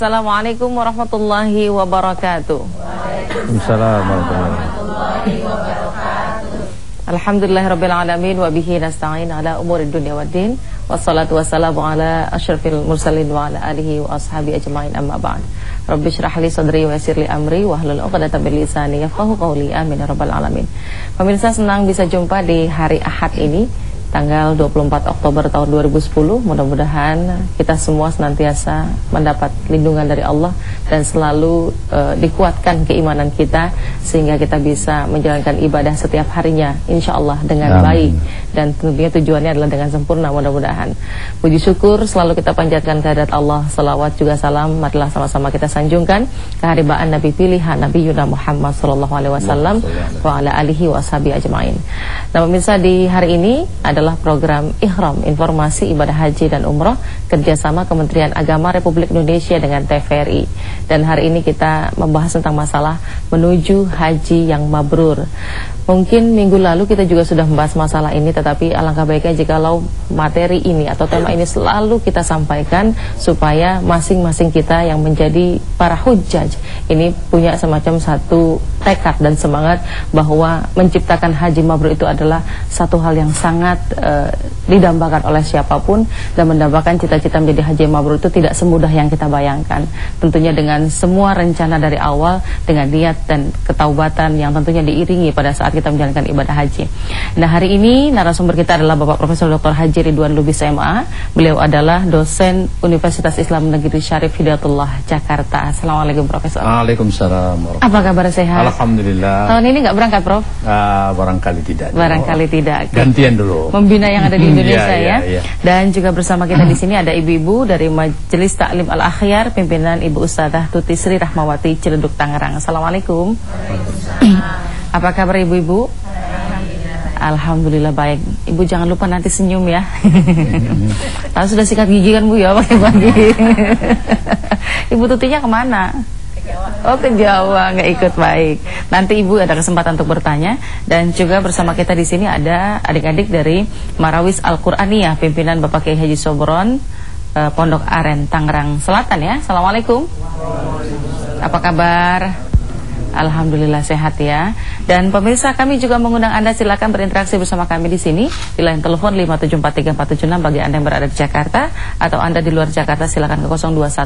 Assalamualaikum warahmatullahi wabarakatuh. Waalaikumsalam warahmatullahi wabarakatuh. Alhamdulillahirabbil alamin wa bihi nasta'in ala umurid dunya waddin. Wassalatu wassalamu ala asyrafil mursalin wa ala alihi wa ashabi ajmain, amma ba'd. Rabbi shrah li sadri wa yassir li amri wahlul 'uqdatam min lisani yafqahu qawli. Amin ya rabbal alamin. Pemirsa, senang bisa jumpa di hari Ahad ini, tanggal 24 Oktober tahun 2010. Mudah-mudahan kita semua senantiasa mendapat lindungan dari Allah dan selalu dikuatkan keimanan kita sehingga kita bisa menjalankan ibadah setiap harinya insyaallah dengan baik, dan tentunya tujuannya adalah dengan sempurna. Mudah-mudahan puji syukur selalu kita panjatkan kehadirat Allah. Salawat juga salam marilah sama-sama kita sanjungkan keharibaan Nabi pilihan Nabi Yuna Muhammad sallallahu alaihi wasallam wa ala alihi wa ashabi ajmain. Nah pemirsa, di hari ini adalah program Ihram, informasi ibadah haji dan umroh kerjasama Kementerian Agama Republik Indonesia dengan TVRI. Dan hari ini kita membahas tentang masalah menuju haji yang mabrur. Mungkin minggu lalu kita juga sudah membahas masalah ini, tetapi alangkah baiknya jikalau materi ini atau tema ini selalu kita sampaikan supaya masing-masing kita yang menjadi para hujjaj ini punya semacam satu tekad dan semangat bahwa menciptakan haji mabrur itu adalah satu hal yang sangat didambakan oleh siapapun, dan mendambakan cita-cita menjadi haji mabrur itu tidak semudah yang kita bayangkan. Tentunya dengan semua rencana dari awal, dengan niat dan ketaubatan yang tentunya diiringi pada saat kita menjalankan ibadah haji. Nah hari ini narasumber kita adalah Bapak Profesor Dr. Haji Ridwan Lubis MA. Beliau adalah dosen Universitas Islam Negeri Syarif Hidayatullah Jakarta. Assalamualaikum Profesor. Waalaikumsalam. Apa kabar, sehat? Alhamdulillah. Tahun ini nggak berangkat Prof? Barangkali tidak. Barangkali tidak. Gantian dulu. Membina yang ada di Indonesia ya. Ya. Dan juga bersama kita di sini ada ibu-ibu dari Majelis Taklim Al-Akhyar, pimpinan Ibu Ustadzah Tuti Sri Rahmawati Ciledug Tangerang. Assalamualaikum. Apa kabar ibu-ibu? Alhamdulillah baik. Ibu jangan lupa nanti senyum ya. Tahu sudah sikat gigi kan Bu ya pagi-pagi. Ibu Tutinya kemana? Oh ke Jawa, nggak ikut, baik. Nanti Ibu ada kesempatan untuk bertanya. Dan juga bersama kita di sini ada adik-adik dari Marawis Al-Qur'aniyah, pimpinan Bapak Kiai Haji Sobron, Pondok Aren, Tangerang Selatan ya. Assalamualaikum. Apa kabar? Alhamdulillah sehat ya. Dan pemirsa, kami juga mengundang Anda silakan berinteraksi bersama kami di sini di line telepon 5743476 bagi Anda yang berada di Jakarta, atau Anda di luar Jakarta silakan ke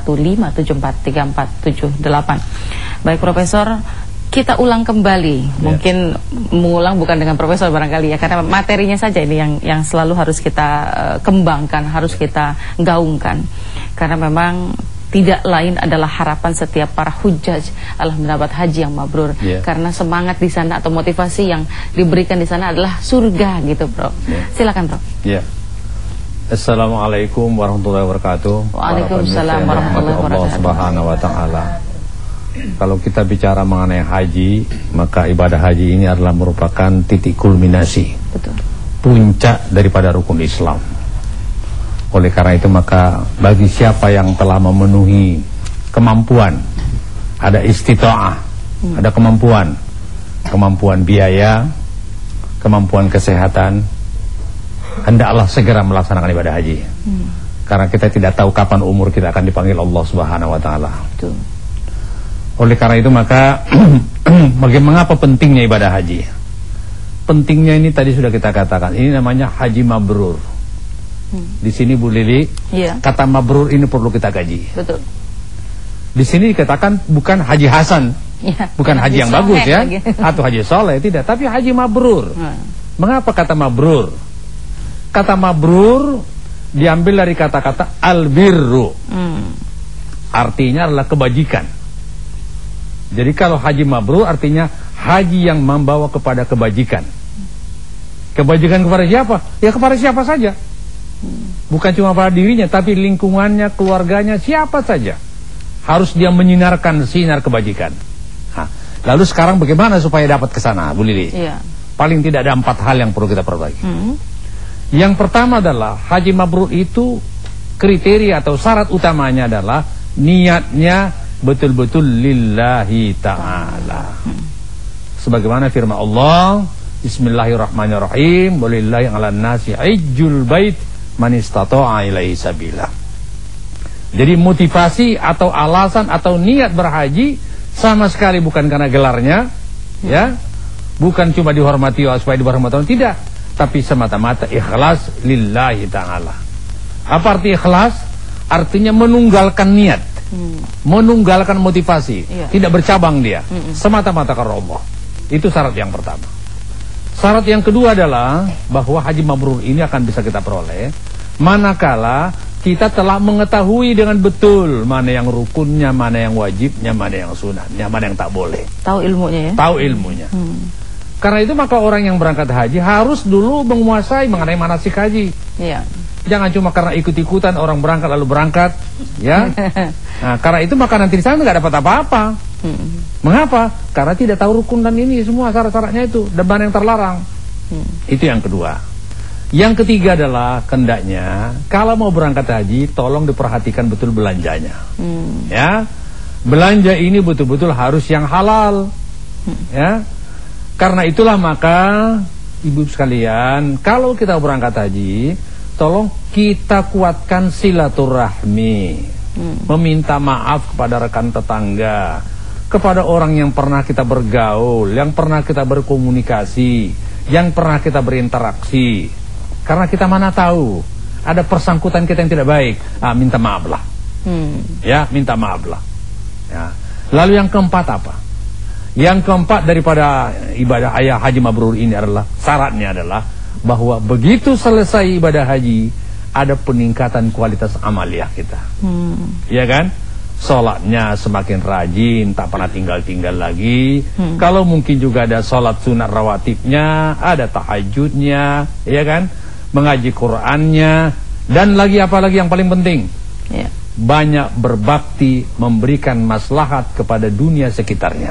0215743478. Baik Profesor, kita ulang kembali. Mungkin mengulang bukan dengan Profesor barangkali ya, karena materinya saja ini yang selalu harus kita kembangkan, harus kita gaungkan. Karena memang tidak lain adalah harapan setiap para hujjaj adalah mendapat haji yang mabrur. Karena semangat di sana atau motivasi yang diberikan di sana adalah surga gitu, Bro. Silakan, Bro. Assalamualaikum warahmatullahi wabarakatuh. Waalaikumsalam warahmatullahi wabarakatuh. Allah Subhanahu wa taala. Kalau kita bicara mengenai haji, maka ibadah haji ini adalah merupakan titik kulminasi. Betul. Puncak daripada rukun Islam. Oleh karena itu maka bagi siapa yang telah memenuhi kemampuan, ada istita'ah, ada kemampuan biaya, kemampuan kesehatan, hendaklah segera melaksanakan ibadah haji. Karena kita tidak tahu kapan umur kita akan dipanggil Allah Subhanahu wa taala. Oleh karena itu maka mengapa pentingnya ibadah haji? Pentingnya ini tadi sudah kita katakan, ini namanya haji mabrur. Di sini Bu Lili, kata mabrur ini perlu kita kaji. Betul. Di sini dikatakan bukan haji hasan, bukan haji yang bagus ya, atau haji soleh, tidak, tapi haji mabrur. Mengapa kata mabrur? Kata mabrur diambil dari kata-kata albirru, artinya adalah kebajikan. Jadi kalau haji mabrur artinya haji yang membawa kepada kebajikan. Kebajikan kepada siapa? Ya kepada siapa saja. Bukan cuma pada dirinya, tapi lingkungannya, keluarganya, siapa saja harus dia menyinarkan sinar kebajikan. Lalu sekarang bagaimana supaya dapat ke sana, Bu Lili? Paling tidak ada 4 hal yang perlu kita perbaiki. Yang pertama adalah haji mabrur itu kriteria atau syarat utamanya adalah niatnya betul-betul lillahi ta'ala. Sebagaimana firman Allah, Bismillahirrahmanirrahim, walillahi 'alan nasi hajjul bait man istata'a ilaihi sabila. Jadi motivasi atau alasan atau niat berhaji sama sekali bukan karena gelarnya, ya, bukan cuma dihormati supaya dihormati, tidak, tapi semata-mata ikhlas lillahi ta'ala. Apa arti ikhlas? Artinya menunggalkan niat, menunggalkan motivasi, tidak bercabang dia, semata-mata karena Allah. Itu syarat yang pertama. Syarat yang kedua adalah bahwa haji mabrur ini akan bisa kita peroleh manakala kita telah mengetahui dengan betul mana yang rukunnya, mana yang wajibnya, mana yang sunatnya, mana yang tak boleh. Tahu ilmunya ya? Tahu ilmunya. Karena itu maka orang yang berangkat haji harus dulu menguasai mengenai manasik haji. Iya. Jangan cuma karena ikut-ikutan orang berangkat lalu berangkat, ya. Nah, karena itu maka nanti di sana nggak dapat apa-apa. Mengapa? Karena tidak tahu rukun dan ini semua syarat-syaratnya itu dan mana yang terlarang. Itu yang kedua. Yang ketiga adalah hendaknya kalau mau berangkat haji tolong diperhatikan betul belanjanya. Ya. Belanja ini betul-betul harus yang halal. Ya. Karena itulah maka ibu sekalian, kalau kita berangkat haji, tolong kita kuatkan silaturahmi, meminta maaf kepada rekan tetangga, kepada orang yang pernah kita bergaul, yang pernah kita berkomunikasi, yang pernah kita berinteraksi. Karena kita mana tahu ada persangkutan kita yang tidak baik, minta maaf lah. Ya, minta maaf lah. Ya. Lalu yang keempat apa? Yang keempat daripada ibadah haji mabrur ini adalah syaratnya adalah bahwa begitu selesai ibadah haji ada peningkatan kualitas amaliyah kita. Ya kan? Sholatnya semakin rajin, tak pernah tinggal-tinggal lagi. Kalau mungkin juga ada sholat sunat rawatibnya, ada tahajudnya, ya kan? Mengaji Qur'annya, dan lagi apa lagi yang paling penting? Ya. Banyak berbakti, memberikan maslahat kepada dunia sekitarnya.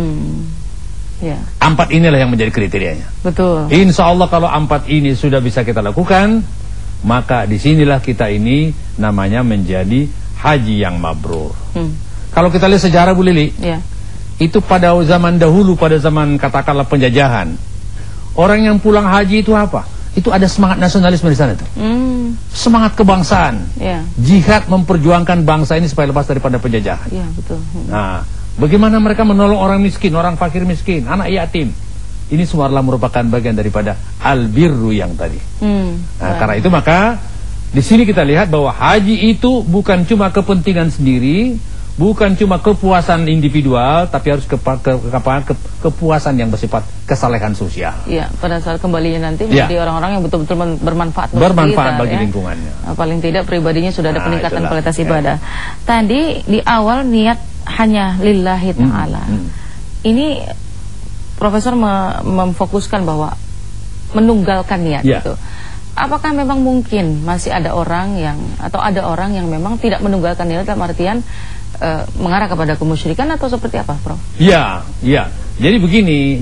Ya. 4 inilah yang menjadi kriterianya. Betul. Insya Allah kalau 4 ini sudah bisa kita lakukan, maka disinilah kita ini namanya menjadi haji yang mabrur. Kalau kita lihat sejarah Bu Lili, ya, itu pada zaman dahulu, pada zaman katakanlah penjajahan, orang yang pulang haji itu apa? Itu ada semangat nasionalisme di sana tuh. Semangat kebangsaan. Ya. Jihad memperjuangkan bangsa ini supaya lepas daripada penjajahan. Ya, betul. Nah, bagaimana mereka menolong orang miskin, orang fakir miskin, anak yatim. Ini semua adalah merupakan bagian daripada albirru yang tadi. Nah, karena itu maka di sini kita lihat bahwa haji itu bukan cuma kepentingan sendiri, bukan cuma kepuasan individual, tapi harus kepuasan yang bersifat kesalehan sosial. Iya, pada saat kembalinya nanti menjadi orang-orang yang betul-betul bermanfaat bagi ya, lingkungannya. Paling tidak pribadinya sudah ada peningkatan kualitas ibadah. Tadi di awal niat hanya lillahi ta'ala. Ini Profesor memfokuskan bahwa menunggalkan niat itu. Apakah memang mungkin masih ada orang yang memang tidak menunggalkan niat dalam artian mengarah kepada kemusyrikan atau seperti apa, Prof? Ya. Jadi begini,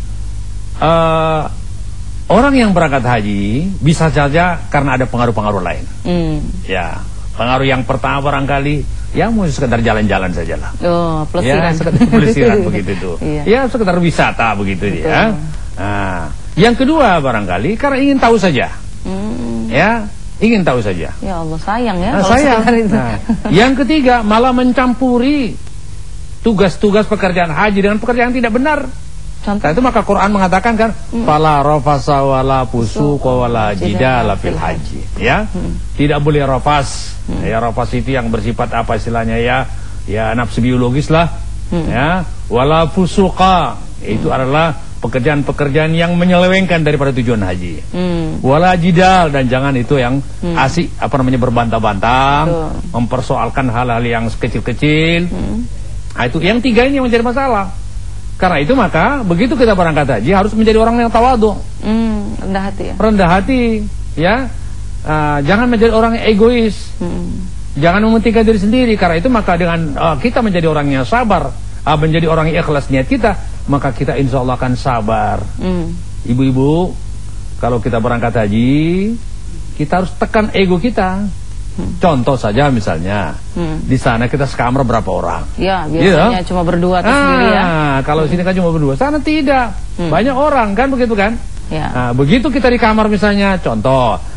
orang yang berangkat haji bisa saja karena ada pengaruh-pengaruh lain. Ya, pengaruh yang pertama barangkali ya mau sekedar jalan-jalan sajalah. Oh, pelesiran. Ya, sekedar pelesiran begitu tuh. Ya, sekedar wisata begitu ya. Nah, yang kedua barangkali karena ingin tahu saja. Ya, ingin tahu saja. Ya Allah, sayang ya. Sayang. Yang ketiga malah mencampuri tugas-tugas pekerjaan haji dengan pekerjaan yang tidak benar. Contoh itu maka Quran mengatakan kan, fala rafasa wala fusuqa wala jidala fil haji. Ya, tidak boleh rafas. Ya, rafas itu yang bersifat apa istilahnya ya nafsu biologis lah. Ya, wala fusuqa itu adalah pekerjaan-pekerjaan yang menyelewengkan daripada tujuan haji. Wala jidal, dan jangan itu yang asik berbantah-bantah, mempersoalkan hal-hal yang kecil-kecil. Nah, itu yang tiga ini yang menjadi masalah. Karena itu maka begitu kita berangkat haji harus menjadi orang yang tawadhu. Rendah hati ya. Rendah hati, ya. Jangan menjadi orang yang egois. Jangan mementingkan diri sendiri. Karena itu maka dengan kita menjadi orang yang sabar, menjadi orang yang ikhlas niat kita, maka kita insya Allah akan sabar. Ibu-ibu, kalau kita berangkat haji, kita harus tekan ego kita. Contoh saja misalnya, di sana kita sekamar berapa orang? Ya, biasanya cuma berdua atau sendiri ya. Kalau sini kan cuma berdua, sana tidak. Banyak orang kan begitu kan? Ya. Nah, begitu kita di kamar misalnya, contoh,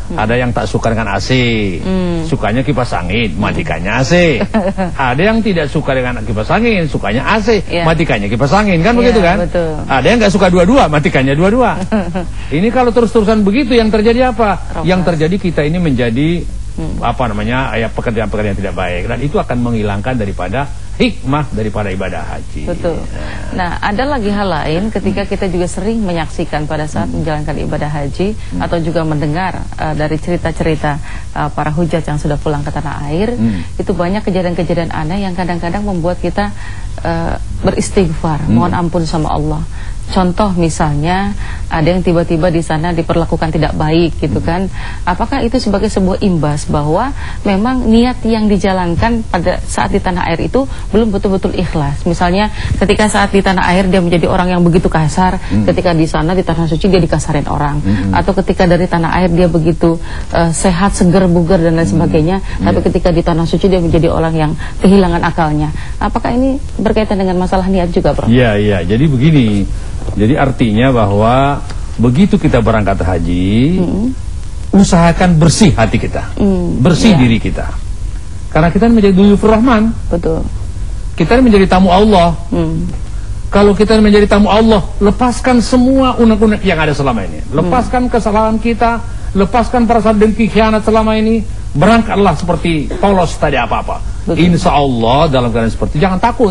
Ada yang tak suka dengan AC, sukanya kipas angin, matikannya AC. Ada yang tidak suka dengan kipas angin, sukanya AC, matikannya kipas angin, kan begitu kan? Betul. Ada yang nggak suka dua-dua, matikannya dua-dua. Ini kalau terus-terusan begitu, yang terjadi apa? Yang terjadi kita ini menjadi pekerjaan-pekerjaan yang tidak baik, dan itu akan menghilangkan daripada hikmah daripada ibadah haji. Betul. Nah, ada lagi hal lain ketika kita juga sering menyaksikan pada saat menjalankan ibadah haji atau juga mendengar dari cerita-cerita para hujat yang sudah pulang ke tanah air, itu banyak kejadian-kejadian aneh yang kadang-kadang membuat kita beristighfar, mohon ampun sama Allah. Contoh misalnya ada yang tiba-tiba di sana diperlakukan tidak baik gitu kan. Apakah itu sebagai sebuah imbas bahwa memang niat yang dijalankan pada saat di tanah air itu belum betul-betul ikhlas. Misalnya ketika saat di tanah air dia menjadi orang yang begitu kasar, ketika di sana di tanah suci dia dikasarin orang, atau ketika dari tanah air dia begitu sehat, seger, bugar dan lain sebagainya, tapi ketika di tanah suci dia menjadi orang yang kehilangan akalnya. Apakah ini berkaitan dengan masalah niat juga, Prof? Iya, jadi begini. Jadi artinya bahwa begitu kita berangkat haji, usahakan bersih hati kita, bersih diri kita. Karena kita menjadi duyufur rahman. Betul. Kita menjadi tamu Allah. Kalau kita menjadi tamu Allah, lepaskan semua unek-unek yang ada selama ini. Lepaskan kesalahan kita, lepaskan perasaan dengki khianat selama ini. Berangkatlah seperti polos tadi apa-apa. Insya Allah dalam keadaan seperti jangan takut.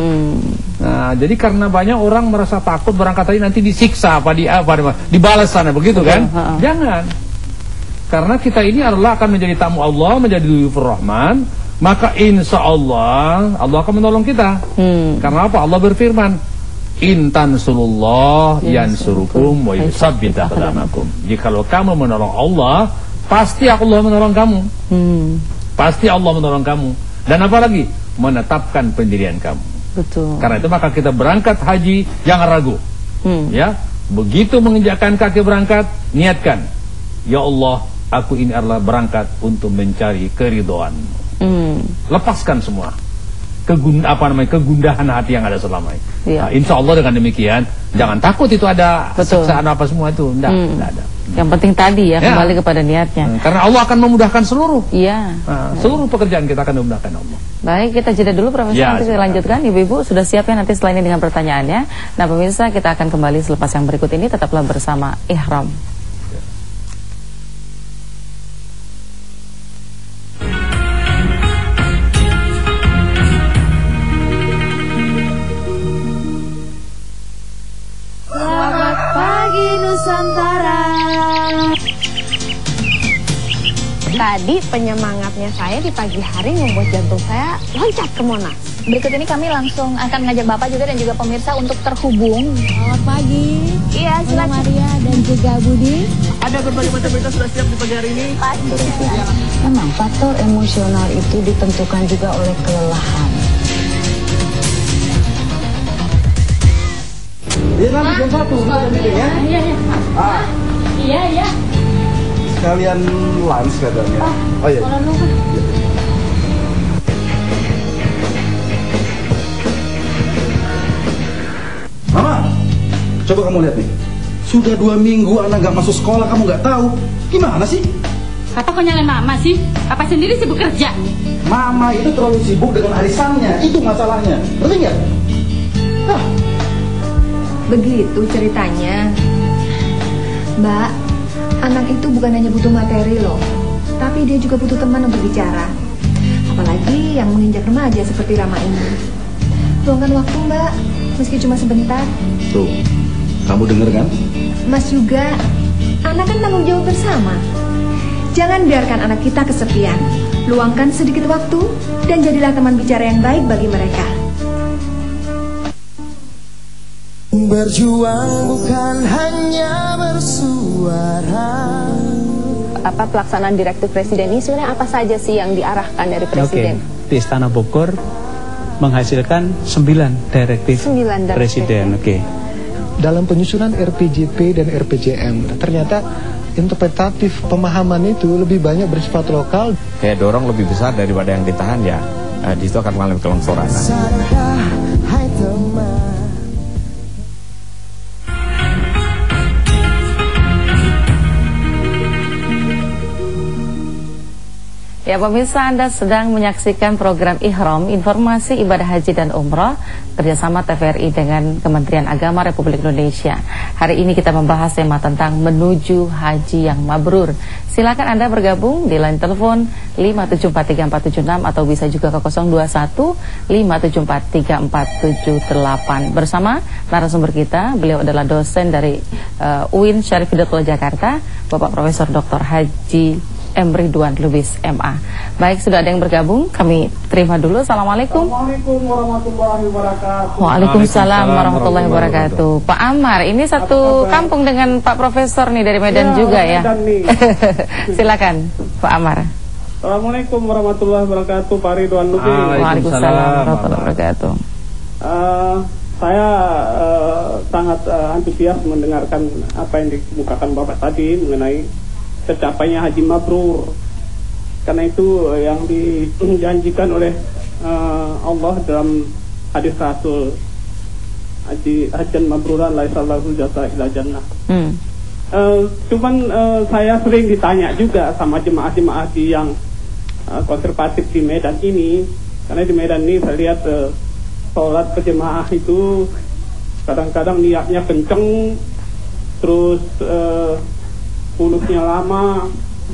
Nah, jadi karena banyak orang merasa takut berangkat tadi nanti disiksa dibalas sana begitu kan? Jangan. Karena kita ini adalah akan menjadi tamu Allah, menjadi duyufur rahman, maka insya Allah Allah akan menolong kita. Karena apa? Allah berfirman, in tansurullah yansurukum wa yusabbit aqdamakum. Jikalau kamu menolong Allah, pasti Allah menolong kamu. Pasti Allah menolong kamu. Dan apalagi menetapkan pendirian kamu. Betul. Karena itu maka kita berangkat haji jangan ragu. Ya, begitu menginjakkan kaki berangkat, niatkan, ya Allah, aku ini adalah berangkat untuk mencari keridhaan-Mu. Lepaskan semua kegundahan hati yang ada selama ini. Nah, insya Allah dengan demikian jangan takut itu ada siksaan apa semua itu, tidak ada. Yang penting tadi kembali kepada niatnya. Karena Allah akan memudahkan seluruh. Seluruh pekerjaan kita akan dimudahkan Allah. Baik, kita jeda dulu Profesor, nanti kita lanjutkan. Ibu-ibu sudah siap ya nanti setelah ini dengan pertanyaannya. Nah pemirsa, kita akan kembali selepas yang berikut ini. Tetaplah bersama Ihram. Selamat pagi Nusantara. Tadi penyemangatnya saya di pagi hari membuat jantung saya loncat ke Monas. Berikut ini kami langsung akan mengajak Bapak juga dan juga pemirsa untuk terhubung. Selamat pagi. Iya, silakan. Maria dan juga Budi. Ada berbagai macam berita sudah siap di pagi hari ini. Memang faktor emosional itu ditentukan juga oleh kelelahan. Iya kan, jam 1 kita meeting ya? Iya. Iya. Sekalian lunch katanya. Oh iya. Mama, coba kamu lihat nih. Sudah 2 minggu anak gak masuk sekolah, kamu gak tahu. Gimana sih? Papa kok nyalain mama sih? Papa sendiri sibuk kerja. Mama itu terlalu sibuk dengan arisannya, itu masalahnya. Ngerti nggak? Begitu ceritanya. Mbak, anak itu bukan hanya butuh materi loh, tapi dia juga butuh teman untuk bicara. Apalagi yang menginjak remaja seperti Rama ini. Luangkan waktu Mbak, meski cuma sebentar. Tuh, kamu denger kan? Mas juga, anak kan tanggung jawab bersama. Jangan biarkan anak kita kesepian. Luangkan sedikit waktu dan jadilah teman bicara yang baik bagi mereka. Berjuang bukan hanya bersuara. Apa pelaksanaan direktif Presiden ini sebenarnya apa saja sih yang diarahkan dari Presiden? Di Istana Bogor menghasilkan 9 direktif Presiden. Dalam penyusunan RPJP dan RPJM ternyata interpretatif pemahaman itu lebih banyak bersifat lokal. Kayak dorong lebih besar daripada yang ditahan ya, di situ akan mengalami kelongsoran. Ya pemirsa, Anda sedang menyaksikan program Ihram, informasi ibadah haji dan umrah kerjasama TVRI dengan Kementerian Agama Republik Indonesia. Hari ini kita membahas tema tentang menuju haji yang mabrur. Silakan Anda bergabung di line telepon 5743476 atau bisa juga ke 021 5743478 bersama narasumber kita. Beliau adalah dosen dari UIN Syarif Hidayatullah Jakarta, Bapak Profesor Dr. Haji M. Ridwan Lubis MA. Baik, sudah ada yang bergabung, kami terima dulu. Assalamualaikum. Assalamualaikum warahmatullahi wabarakatuh. Waalaikumsalam warahmatullahi wabarakatuh. Pak Amar, ini satu kampung dengan Pak Profesor nih dari Medan juga ya. Silakan Pak Amar. Assalamualaikum warahmatullahi wabarakatuh, Pak Ridwan Lubis. Waalaikumsalam warahmatullahi wabarakatuh. Saya sangat antusias mendengarkan apa yang dikemukakan Bapak tadi mengenai tercapainya haji mabrur, karena itu yang dijanjikan oleh Allah dalam hadis Rasul, hajan mabruran laisallahu jasa ila jannah. Cuman saya sering ditanya juga sama jemaah-jemaah yang konservatif di Medan ini, karena di Medan ini saya lihat sholat berjemaah itu kadang-kadang niatnya kenceng, terus kuluknya lama.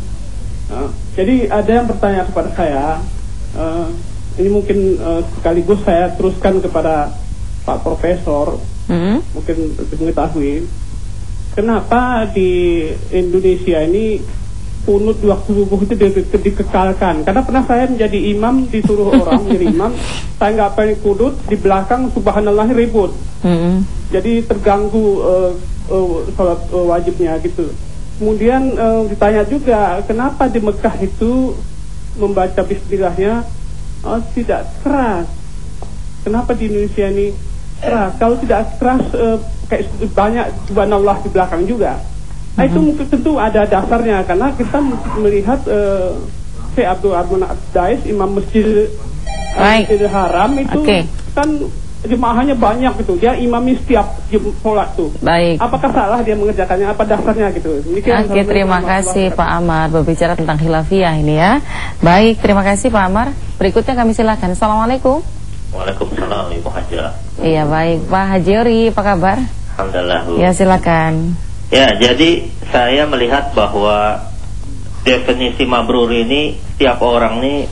Jadi ada yang bertanya kepada saya, ini mungkin sekaligus saya teruskan kepada Pak Profesor, mungkin mengetahui kenapa di Indonesia ini kunut di waktu subuh itu dikekalkan. Karena pernah saya menjadi imam, disuruh orang menjadi imam, saya nggak pengen kunut, di belakang subhanallah ribut, jadi terganggu sholat wajibnya gitu. Kemudian ditanya juga kenapa di Mekah itu membaca bismillahnya tidak keras, kenapa di Indonesia ini keras? Kalau tidak keras kayak banyak subhanallah di belakang juga. Nah itu mungkin tentu ada dasarnya, karena kita melihat Syekh Abdul Rahman Ad-Dais, imam Masjidil Haram itu kan jemaahnya banyak gitu, dia imami setiap sholat tuh. Baik. Apakah salah dia mengerjakannya? Apa dasarnya gitu? Oke, terima kasih Pak Amar berbicara tentang khilafiyah ini ya. Baik, terima kasih Pak Amar. Berikutnya kami silakan. Assalamualaikum. Waalaikumsalam Ibu Haja. Iya baik, Pak Haji Ori, apa kabar? Alhamdulillah. Ya silakan. Ya, jadi saya melihat bahwa definisi mabrur ini setiap orang nih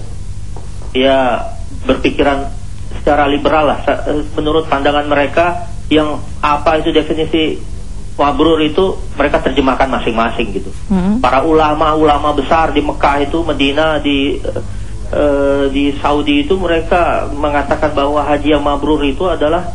ya berpikiran secara liberal lah, menurut pandangan mereka yang apa itu definisi mabrur itu mereka terjemahkan masing-masing gitu. Para ulama besar di Mekah itu, Medina, di Saudi itu mereka mengatakan bahwa haji yang mabrur itu adalah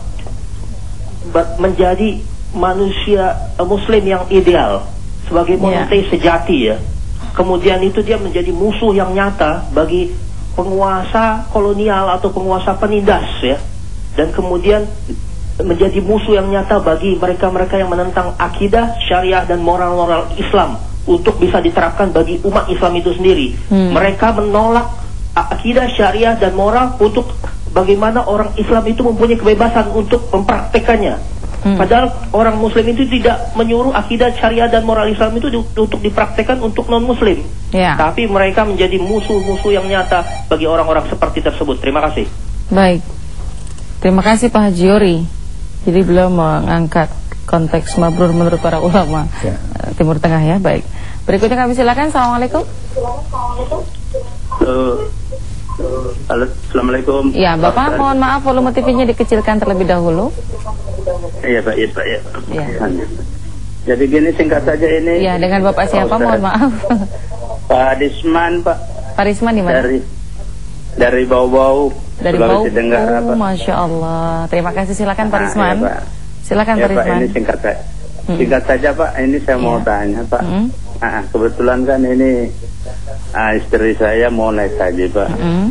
menjadi manusia muslim yang ideal sebagai monoteis sejati ya. Kemudian itu dia menjadi musuh yang nyata bagi penguasa kolonial atau penguasa penindas ya, dan kemudian menjadi musuh yang nyata bagi mereka-mereka yang menentang akidah, syariah dan moral-moral Islam untuk bisa diterapkan bagi umat Islam itu sendiri. Mereka menolak akidah, syariah dan moral untuk bagaimana orang Islam itu mempunyai kebebasan untuk mempraktekannya. Padahal orang Muslim itu tidak menyuruh akidah, syariah dan moral Islam itu untuk dipraktekkan untuk non-Muslim. Tapi mereka menjadi musuh-musuh yang nyata bagi orang-orang seperti tersebut. Terima kasih. Baik, terima kasih Pak Haji Ori. Jadi beliau mengangkat konteks mabrur menurut para ulama Timur Tengah ya. Baik, berikutnya kami silakan. Assalamualaikum. Assalamualaikum. Ya Bapak, mohon maaf volume TV-nya dikecilkan terlebih dahulu. Iya Pak, iya Pak ya. Jadi gini singkat saja ini. Iya, dengan Bapak siapa? Mohon maaf. Pak Risman, Pak. Pak Risman di mana? Dari Bau-Bau. Dari Bau. Masya Allah. Terima kasih, silakan Pak Risman. Ya, Pak. Silakan Pak Risman. Pak, ini singkat saja Pak. Ini saya mau tanya Pak. Kebetulan kan ini istri saya mau naik haji Pak.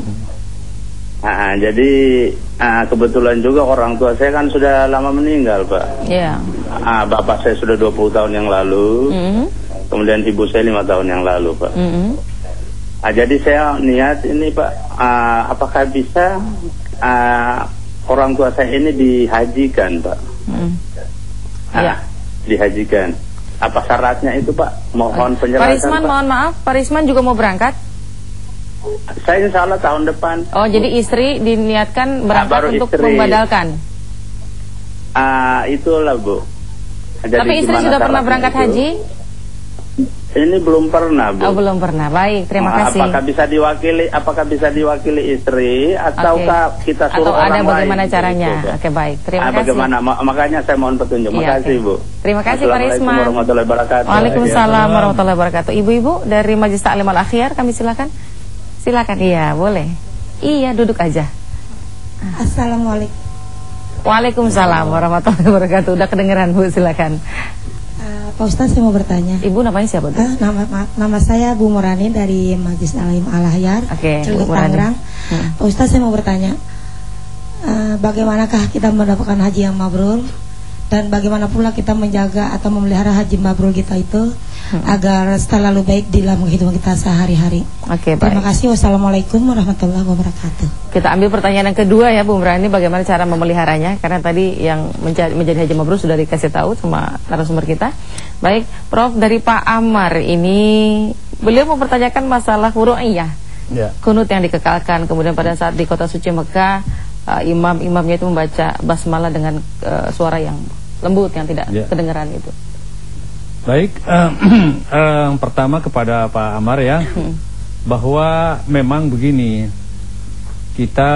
Jadi kebetulan juga orang tua saya kan sudah lama meninggal Pak. Bapak saya sudah 20 tahun yang lalu, kemudian ibu saya 5 tahun yang lalu Pak. Jadi saya niat ini Pak, apakah bisa orang tua saya ini dihajikan Pak? Dihajikan. Apa syaratnya itu Pak? Mohon penjelasan Pak Risman, Pak. Mohon maaf, Pak Risman juga mau berangkat? Saya insya Allah tahun depan. Oh, jadi istri diniatkan berangkat untuk istri. membadalkan? Itulah Bu. Jadi tapi istri sudah pernah berangkat haji? Ini belum pernah Bu. Oh, belum pernah. Baik, terima kasih. Apakah bisa diwakili istri ataukah kita suruh atau orang ada bagaimana lain, caranya? gitu, Oke, baik. Terima kasih. Bagaimana? Makanya saya mohon petunjuk. Makasih Bu. Terima kasih Pak Risman. Assalamualaikum warahmatullahi wabarakatuh. Waalaikumsalam warahmatullahi wabarakatuh. Ibu-ibu dari Majelis Ta'lim Al-Akhyar, kami silakan. Silakan. Iya, boleh. Iya, duduk aja. Assalamualaikum. Waalaikumsalam warahmatullahi wabarakatuh. Udah kedengeran Bu, silakan. Pak Ustadz, saya mau bertanya. Ibu namanya siapa tuh? Nama saya Bu Murani dari Majelis Ta'lim Al-Akhyar, Bu Murani. Tangerang. Pak Ustadz, saya mau bertanya, bagaimanakah kita mendapatkan haji yang mabrur, dan bagaimana pula kita menjaga atau memelihara haji mabrur kita itu agar selalu baik di dalam kehidupan kita sehari-hari. Oke, baik. Terima kasih. Wassalamualaikum warahmatullahi wabarakatuh. Kita ambil pertanyaan yang kedua ya Bu Murani, bagaimana cara memeliharanya, karena tadi yang menjadi haji mabrur sudah dikasih tahu sama narasumber kita. Baik, Prof, dari Pak Amar ini beliau mempertanyakan masalah furu'iyah. Kunut yang dikekalkan, kemudian pada saat di kota suci Mekah imamnya itu membaca basmalah dengan suara yang lembut yang tidak kedengaran itu. Baik, pertama kepada Pak Amar ya, bahwa memang begini, kita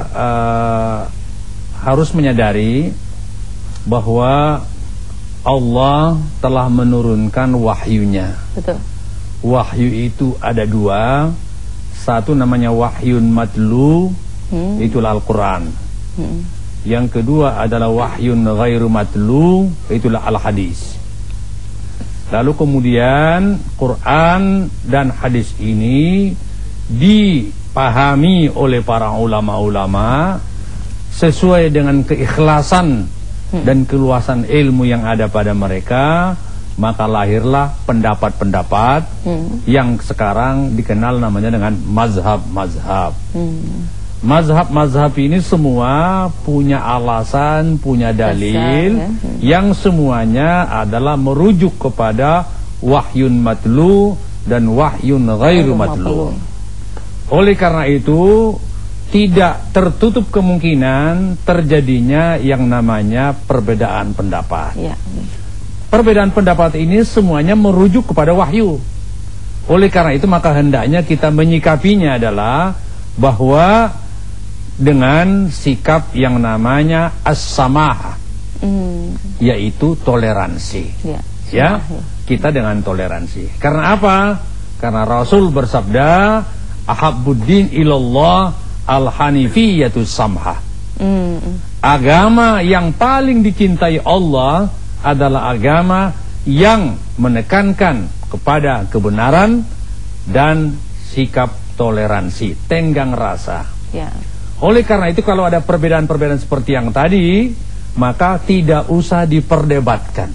harus menyadari bahwa Allah telah menurunkan wahyunya. Betul. Wahyu itu ada dua, satu namanya wahyun matlu, itulah Al-Quran. Yang kedua adalah wahyun ghairu matlu, itulah Al-Hadis. Lalu kemudian Quran dan hadis ini dipahami oleh para ulama-ulama sesuai dengan keikhlasan dan keluasan ilmu yang ada pada mereka, maka lahirlah pendapat-pendapat yang sekarang dikenal namanya dengan mazhab-mazhab. Mazhab-mazhab ini semua punya alasan, punya dalil, yang semuanya adalah merujuk kepada wahyun matlu dan wahyun ghairu matlu. Oleh karena itu tidak tertutup kemungkinan terjadinya yang namanya perbedaan pendapat. Perbedaan pendapat ini semuanya merujuk kepada wahyu. Oleh karena itu maka hendaknya kita menyikapinya adalah bahwa dengan sikap yang namanya as-samah, yaitu toleransi. Kita dengan toleransi. Karena apa? Karena Rasul bersabda, ahabbuddin ilallah al-hanifiyatu samha. Agama yang paling dicintai Allah adalah agama yang menekankan kepada kebenaran dan sikap toleransi, tenggang rasa. Oleh karena itu kalau ada perbedaan-perbedaan seperti yang tadi, maka tidak usah diperdebatkan.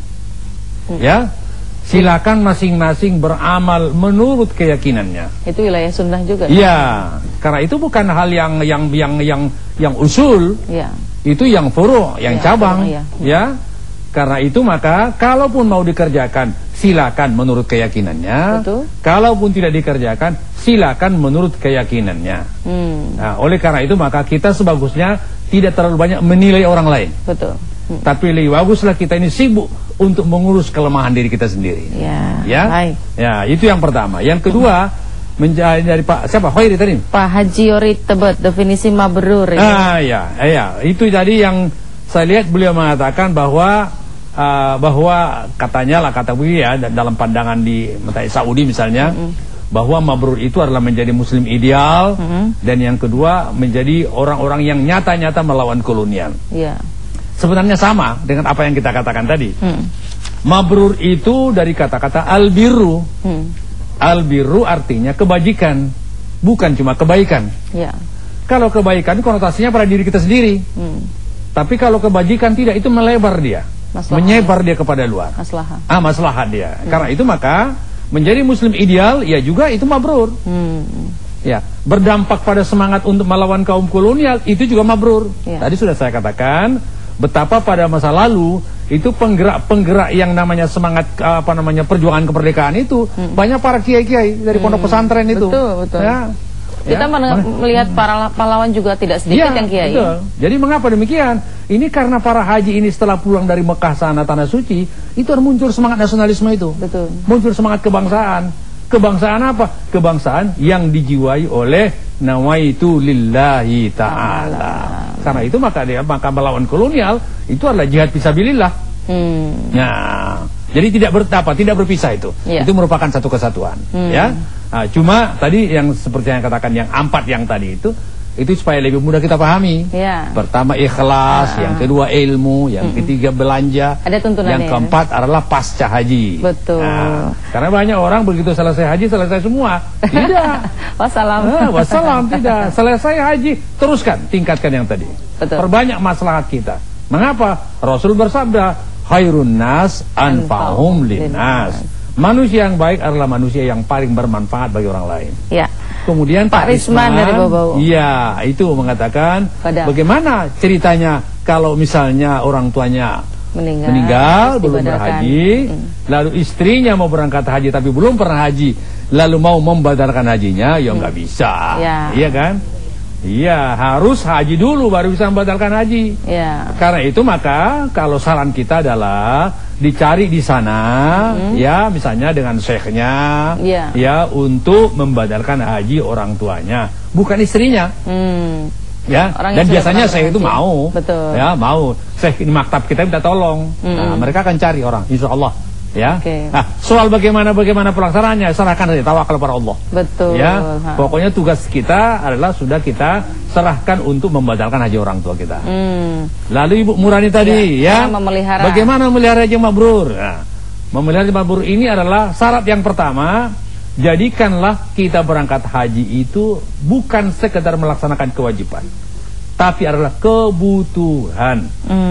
Silakan masing-masing beramal menurut keyakinannya. Itu wilayah sunnah juga. Karena itu bukan hal yang usul. Itu yang furu', yang cabang. Karena itu maka kalaupun mau dikerjakan, silakan menurut keyakinannya. Kalaupun tidak dikerjakan, silakan menurut keyakinannya. Nah, oleh karena itu maka kita sebagusnya tidak terlalu banyak menilai orang lain. Tapi lebih baguslah kita ini sibuk untuk mengurus kelemahan diri kita sendiri. Itu yang pertama. Yang kedua, dari Pak siapa? Khairi tadi? Pak Haji Yori Tebet, definisi mabrur. Itu tadi yang saya lihat beliau mengatakan bahwa katanya lah, kata beliau ya, dalam pandangan di Saudi misalnya, bahwa mabrur itu adalah menjadi muslim ideal, dan yang kedua menjadi orang-orang yang nyata-nyata melawan kolonial. Sebenarnya sama dengan apa yang kita katakan tadi. Mabrur itu dari kata-kata al-birru. Al-birru artinya kebajikan, bukan cuma kebaikan. Kalau kebaikan konotasinya pada diri kita sendiri. Tapi kalau kebajikan tidak, itu melebar dia, menyebar dia kepada luar. Maslahat dia. Karena itu maka menjadi muslim ideal ya juga itu mabrur. Berdampak pada semangat untuk melawan kaum kolonial, itu juga mabrur. Tadi sudah saya katakan betapa pada masa lalu itu penggerak-penggerak yang namanya semangat perjuangan kemerdekaan itu banyak para kiai-kiai dari pondok pesantren itu. Kita melihat para pahlawan juga tidak sedikit yang Kiai. Betul. Jadi mengapa demikian? Ini karena para haji ini setelah pulang dari Mekah sana tanah suci, itu muncul semangat nasionalisme itu. Betul. Muncul semangat kebangsaan. Kebangsaan apa? Kebangsaan yang dijiwai oleh nawaitu lillahi ta'ala. Karena itu maka melawan kolonial itu adalah jihad fisabilillah. Nah, jadi tidak berpisah itu. Itu merupakan satu kesatuan, ya. Nah, cuma tadi yang seperti yang katakan yang 4 yang tadi itu supaya lebih mudah kita pahami. Pertama ikhlas, yang kedua ilmu, yang ketiga belanja, ada tuntunannya, yang keempat adalah pasca haji. Betul. Nah, karena banyak orang begitu selesai haji selesai semua. Tidak. Wassalam tidak. Selesai haji teruskan, tingkatkan yang tadi. Betul. Perbanyak maslahat kita. Mengapa? Rasul bersabda, khairun nas anfa'hum linnas. Manusia yang baik adalah manusia yang paling bermanfaat bagi orang lain. Ya. Kemudian Pak Risman dari Bau-Bau. Iya, itu mengatakan bagaimana ceritanya kalau misalnya orang tuanya meninggal belum berhaji, lalu istrinya mau berangkat haji tapi belum pernah haji, lalu mau membatalkan hajinya, ya nggak bisa. Iya kan? Iya, harus haji dulu baru bisa membatalkan haji. Karena itu maka kalau saran kita adalah dicari di sana, ya misalnya dengan syekhnya, ya untuk membatalkan haji orang tuanya, bukan istrinya. Ya, dan biasanya syekh itu mau. Betul. Ya, mau. Syekh di maktab kita minta tolong. Nah, mereka akan cari orang, insya Allah. Ya. Nah, soal bagaimana pelaksanaannya serahkan saja, tawakal kepada Allah. Betul. Ya. Pokoknya tugas kita adalah sudah kita serahkan untuk membatalkan haji orang tua kita. Lalu Ibu Murani tadi memelihara. Bagaimana memelihara haji mabrur? Nah, memelihara haji mabrur ini adalah syarat yang pertama, jadikanlah kita berangkat haji itu bukan sekedar melaksanakan kewajiban, tapi adalah kebutuhan.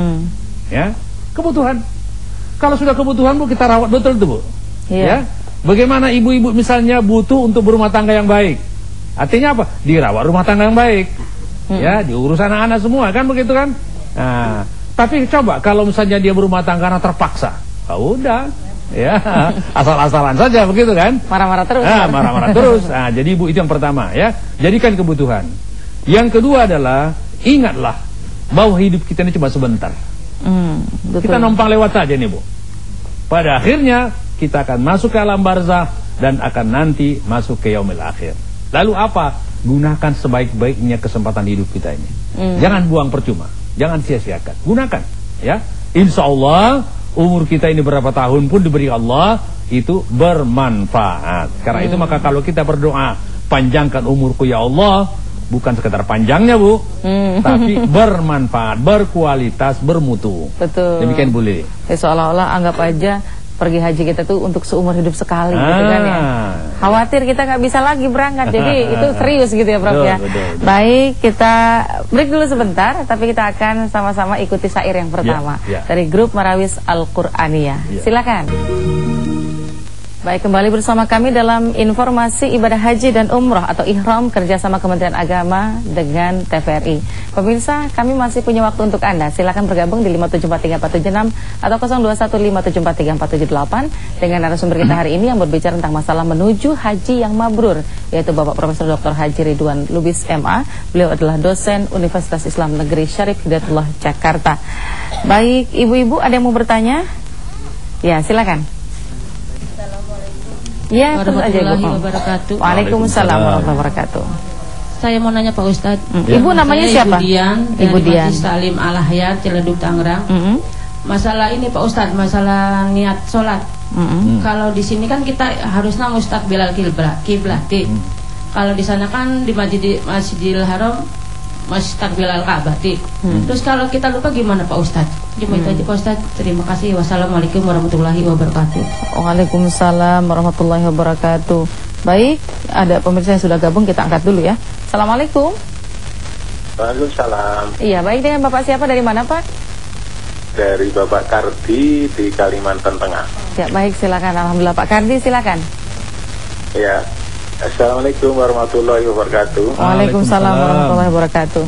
Ya, kebutuhan. Kalau sudah kebutuhan Bu, kita rawat betul tuh Bu. Ya. Bagaimana ibu-ibu misalnya butuh untuk berumah tangga yang baik. Artinya apa? Dirawat rumah tangga yang baik. Ya, diurus anak-anak semua kan begitu kan? Nah, tapi coba kalau misalnya dia berumah tangga karena terpaksa. Udah. Ya, asal-asalan saja begitu kan? Marah-marah terus. Marah-marah terus. Nah, jadi Ibu itu yang pertama ya. Jadikan kebutuhan. Yang kedua adalah ingatlah bahwa hidup kita ini cuma sebentar. Kita numpang lewat saja nih Bu. Pada akhirnya kita akan masuk ke alam barzah dan akan nanti masuk ke yaumil akhir. Lalu apa? Gunakan sebaik-baiknya kesempatan hidup kita ini. Jangan buang percuma, jangan sia-siakan. Gunakan, ya. Insya Allah umur kita ini berapa tahun pun diberi Allah itu bermanfaat. Karena itu maka kalau kita berdoa, panjangkan umurku ya Allah, bukan sekedar panjangnya Bu, tapi bermanfaat, berkualitas, bermutu. Betul. Demikian boleh. Seolah-olah anggap aja pergi haji kita tuh untuk seumur hidup sekali, gitu kan ya. Khawatir kita nggak bisa lagi berangkat, jadi itu serius gitu ya Prof ya. Betul. Baik, kita break dulu sebentar, tapi kita akan sama-sama ikuti syair yang pertama dari grup Marawis Al-Qur'aniyah. Silakan. Baik, kembali bersama kami dalam informasi ibadah haji dan umroh atau ihram kerjasama Kementerian Agama dengan TVRI. Pemirsa, kami masih punya waktu untuk Anda. Silakan bergabung di 5743476 atau 0215734778 dengan narasumber kita hari ini yang berbicara tentang masalah menuju haji yang mabrur, yaitu Bapak Profesor Dr. Haji Ridwan Lubis MA. Beliau adalah dosen Universitas Islam Negeri Syarif Hidayatullah Jakarta. Baik, ibu-ibu ada yang mau bertanya? Ya, silakan. Ya, warahmatullahi wabarakatuh. Waalaikumsalam warahmatullahi wabarakatuh. Saya mau nanya Pak Ustadz. Ibu namanya siapa? Ibu Dian. Salim Al-Hayat, Ciledug, Tangerang. Masalah ini Pak Ustadz, masalah niat sholat. Kalau di sini kan kita harusnya mustaqbilal kiblat. Kalau di sana kan di Masjidil Haram mustaqbilal Ka'bati. Terus kalau kita lupa gimana Pak Ustadz? Cuma itu aja Pak Ustadz. Terima kasih. Wassalamualaikum warahmatullahi wabarakatuh. Waalaikumsalam warahmatullahi wabarakatuh. Baik, ada pemirsa yang sudah gabung, kita angkat dulu ya. Assalamualaikum. Waalaikumsalam. Iya, baik, dengan Bapak siapa, dari mana Pak? Dari Bapak Kardi di Kalimantan Tengah. Ya, baik, silakan. Alhamdulillah Pak Kardi, silakan. Ya. Assalamualaikum warahmatullahi wabarakatuh. Waalaikumsalam warahmatullahi wabarakatuh.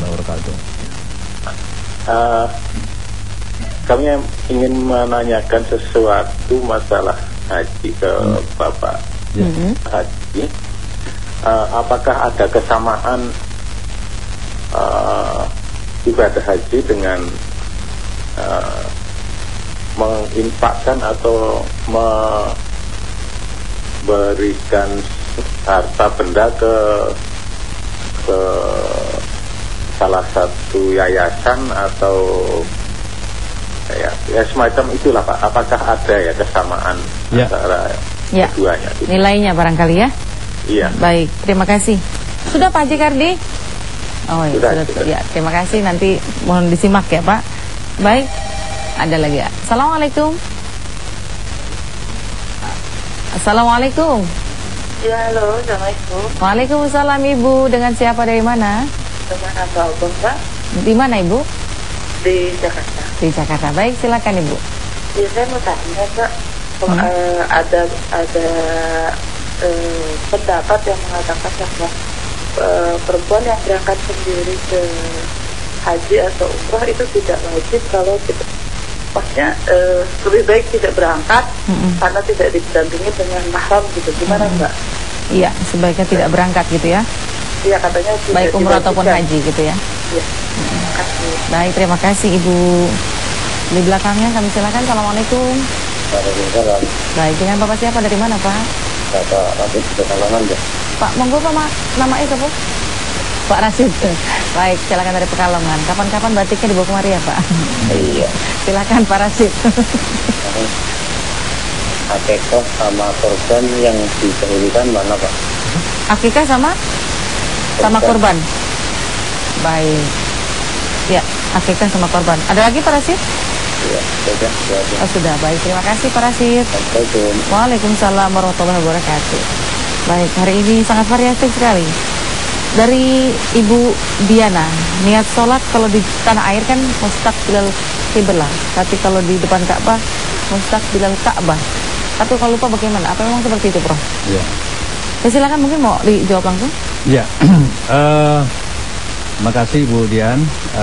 Kami ingin menanyakan sesuatu masalah haji ke Bapak Haji. apakah ada kesamaan ibadah haji dengan menginfakkan atau memberikan harta benda ke salah satu yayasan atau ya semacam itulah Pak. Apakah ada ya kesamaan antara keduanya? Nilainya barangkali ya? Iya. Baik, terima kasih. Sudah Pak Haji Kardi? Oh ya, sudah. Ya, terima kasih. Nanti mohon disimak ya Pak. Baik, ada lagi ya. Assalamualaikum. Assalamualaikum. Ya, halo, Assalamualaikum. Waalaikumsalam Ibu. Dengan siapa dari mana? Dengan Mbak Obong, Pak. Di mana Ibu? Di Jakarta. Di Jakarta. Baik, silakan Ibu. Ya, saya mau tanya Pak. Ada pendapat yang mengatakan bahwa perempuan yang berangkat sendiri ke haji atau umrah itu tidak wajib kalau tidak, maksudnya lebih baik tidak berangkat karena tidak didampingi dengan mahram gitu. Gimana Mbak? Iya, sebaiknya tidak berangkat gitu ya? Iya, katanya baik umrah ataupun haji gitu ya? Iya. Terima kasih. Baik, terima kasih Ibu. Di belakangnya kami silakan. Assalamualaikum. Waalaikumsalam. Baik, dengan Bapak siapa dari mana Pak? Bapak Rasid Pekalongan ya. Pak, monggo Pak, namanya siapa? Pak Rasid. Baik, silakan dari Pekalongan. Kapan-kapan batiknya dibawa kemari ya Pak? Iya. Silakan Pak Rasid. Akikah sama korban yang didahulukan mana Pak? Akikah sama korban. Baik. Ya, akikah sama korban. Ada lagi Pak Rasid? Iya, sudah. Oh, sudah. Baik, terima kasih Pak Rasid. Assalamualaikum. Waalaikumsalam warahmatullahi wabarakatuh. Baik, hari ini sangat variatif sekali. Dari Ibu Diana, niat sholat kalau di tanah air kan mustaqbilal qiblah, tapi kalau di depan Ka'bah mustaqbilal Ka'bah. Atau kalau lupa bagaimana? Apa memang seperti itu, Prof? Iya. Ya, silakan, mungkin mau dijawab langsung. Iya. Makasih Bu Dian.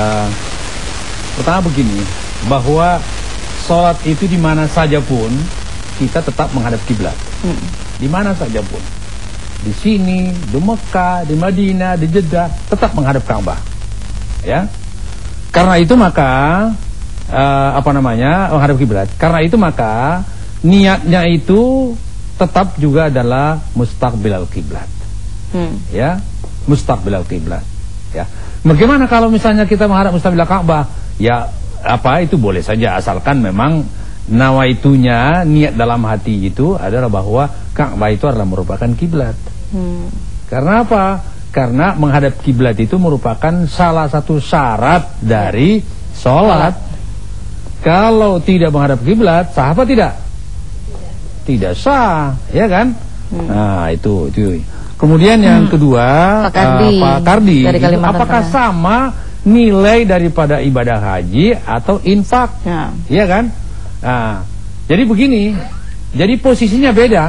Pertama begini, bahwa sholat itu di mana saja pun kita tetap menghadap kiblat. Di mana saja pun. Di sini, di Mekah, di Madinah, di Jeddah, tetap menghadap Ka'bah. Ya. Karena itu maka menghadap kiblat. Karena itu maka niatnya itu tetap juga adalah mustaqbilal kiblat. Ya, mustaqbilal kiblat. Ya. Bagaimana kalau misalnya kita menghadap mustaqbilal Ka'bah? Ya, itu boleh saja asalkan memang nawaitunya, niat dalam hati itu adalah bahwa Ka'bah itu adalah merupakan kiblat. Karena apa? Karena menghadap kiblat itu merupakan salah satu syarat dari sholat. Kalau tidak menghadap kiblat, sah apa tidak? Tidak sah, ya kan? Nah, itu. Kemudian yang kedua, Pak Kardi, apakah sama nilai daripada ibadah haji atau infak? Iya kan? Nah, jadi begini, jadi posisinya beda.